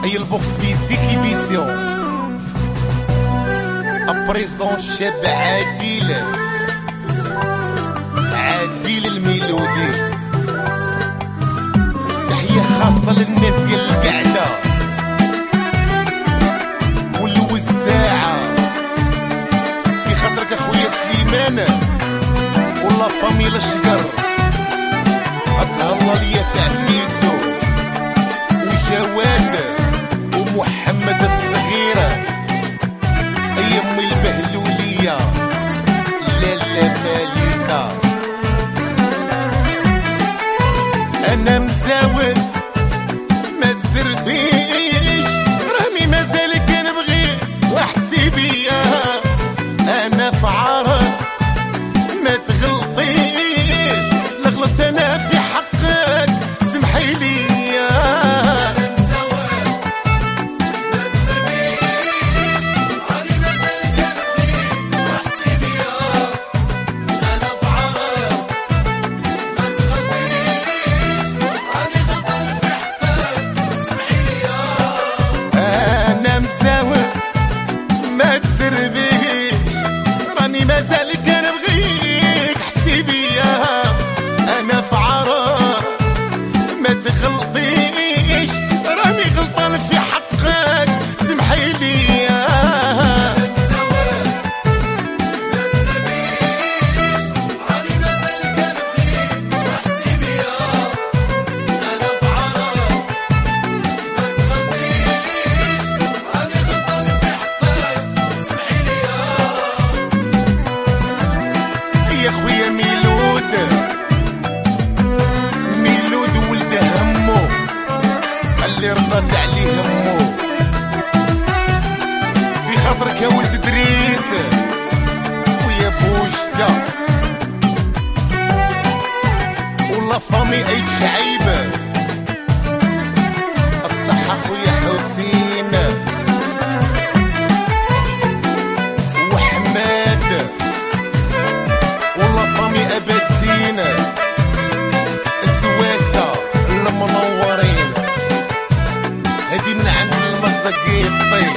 هي البوكس ميزيك ايديسيون ابريزون شاب عادل الميلودي. تحية خاصة للناس ديال القعدة والوزاعة، في خاطرك اخويا سليمان والله فاميلا شقر. اتهلا ليا في عفيتو وجواد ومحمد الصغيرة، اي امي البهلولية لالا مالكة. انا مزاول ما تزربيش، راني مازال كنبغي واحسي بيا. انا في عرض ما تغلطيش، لغلط انا في حقك سمحي ليا. انا مزاول ما تزربيش، راني مازال كنبغي واحسي بيا. انا في عرض ما تغلطيش، راني غلطان في حقك سمحي ليا. انا مزاول ما تزربيش، راني مازال كنبغيك حسي بيا. انا في عرض ما تغلطيش، راني غلطان في حقك سمحي ليا. انا مزاول ما تزربيش، راني مازال كنبغيك وحسي بيا. انا في عرض ما تغلطيش، راني غلطان في حقك سمحي ليا. يا خويا ميلود ولد همو، اللي رضات عليه همو. في خاطرك يا ولد دريس ويا بوشتا والله فامي عيد شعيبة. الصحة خويا حسين وحماد والله فامي أبا الزينة. السواسة المنورين هدي من عند المزقيطي.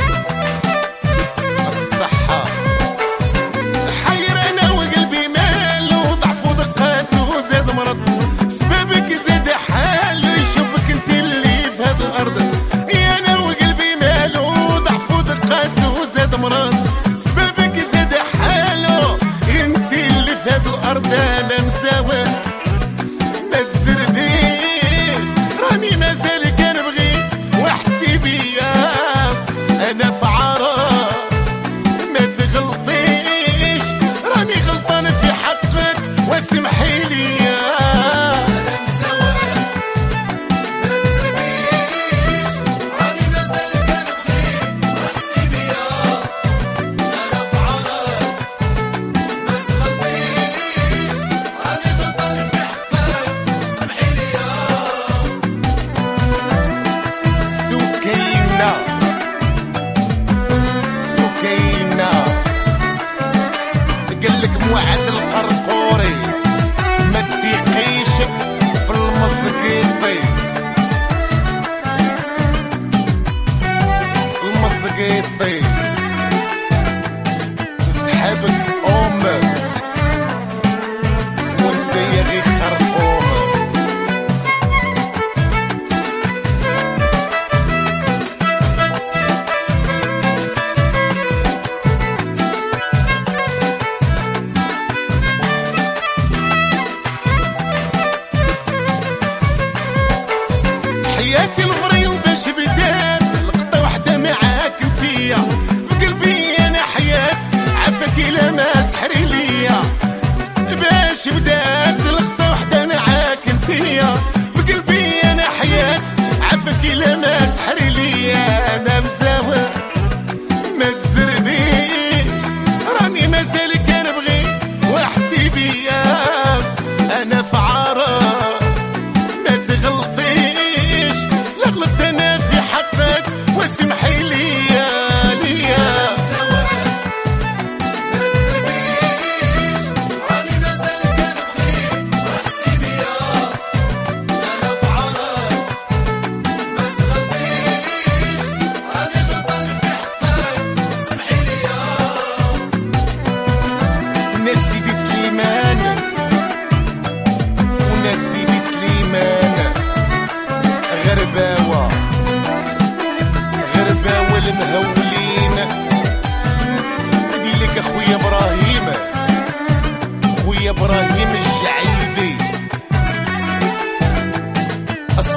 الصحة حير انا وقلبي مالو، ضعف ودقات وزاد مرض بسببك زاد حالو. يشوفك انت اللي في هاد الارض، يا انا وقلبي مالو، ضعف ودقات وزاد مرض بسببك زاد حالو. انت اللي في هاد الارض. انا مساوي ما تزربيش، راني مازال كنبغي واحسي بيا. انا في عرض ما تغلطيش، راني غلطان في حقك واسمحي ليا. انا مساوي ما تزربيش، راني مازال كنبغي واحسي بيا. انا في عرض ما تغلطيش، راني غلطان في حقك سمحي ليا. سكينة قالك موعد القرقوري ما تيقيش في المزقيطي. نسحبك وانت يا غي خرقوم. حياتي الفريل باش بدات، لقطة وحدة معاك انتيا في قلبي. انا حياة عافاك الا ما سحري ليا. باش بدات لقطة وحدة معاك انتيا في قلبي. انا حياة عافاك الا ما سحري ليا. انا مزاوى ما تزربيش، راني مازال كنبغي واحسي بيا. انا في عرض ما تغلطيش، لغلط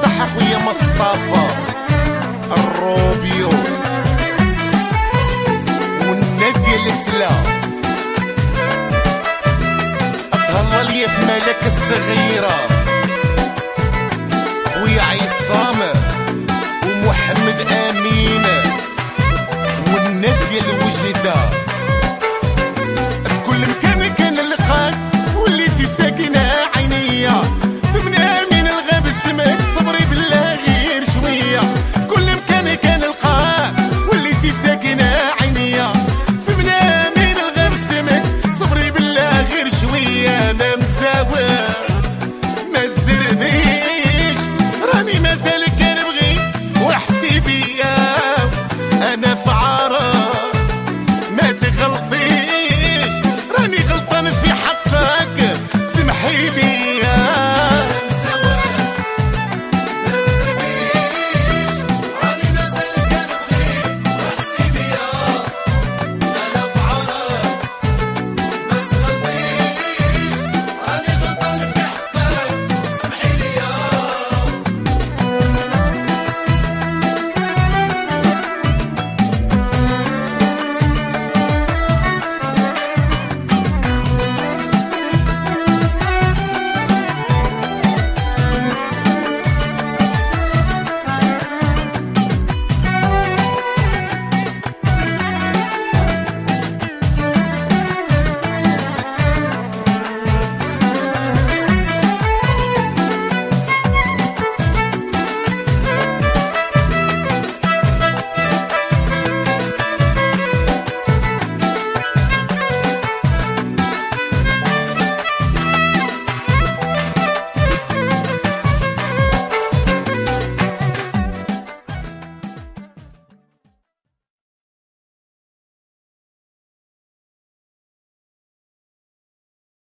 صح خويا مصطفى الروبيو والناس ديال السلا اتهلا ليا في ملك الصغيرة خويا عصام ومحمد امين والناس ديال الوجدة